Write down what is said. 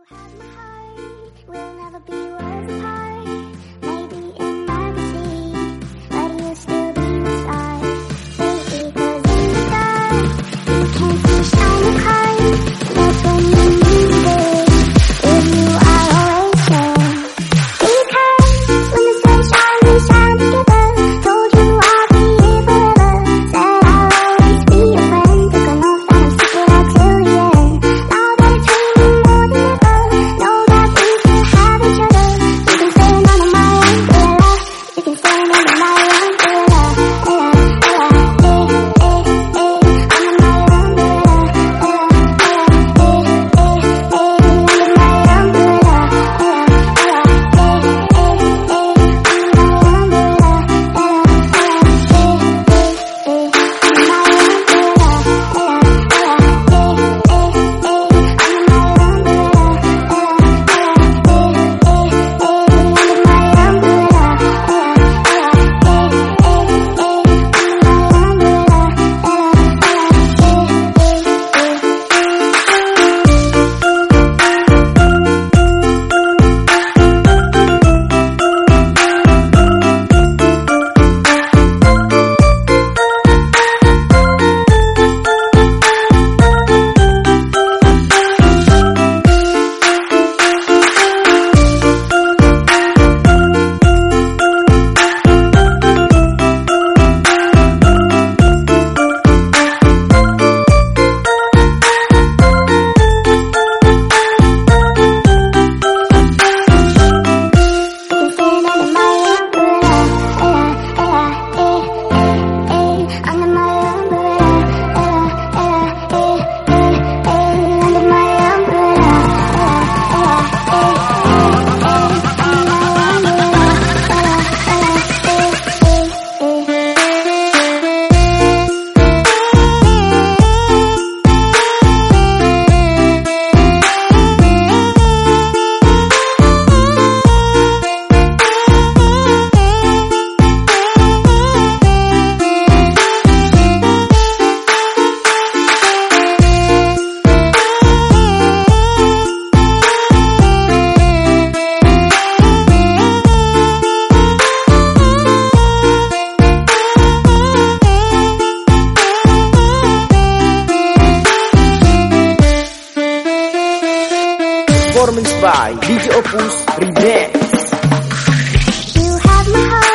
You have my heart, we'll never be worlds apart. Maybe in magazine, but you'll still be the star. Baby, 'cause in the dark, you can't see shiny cars. That's when you need me there. With you, I'll always share. Because when the sun shines, we shine together. Told you I'll be here forever. Said I'll always be your friend. Took an oath and I'll stick it out till the end. Now that it's raining more than ever, know that we still have each other. You can stay under my umbrella. You can stay under my umbrella. Under my Performance by DJ Opus Remix. You have my heart.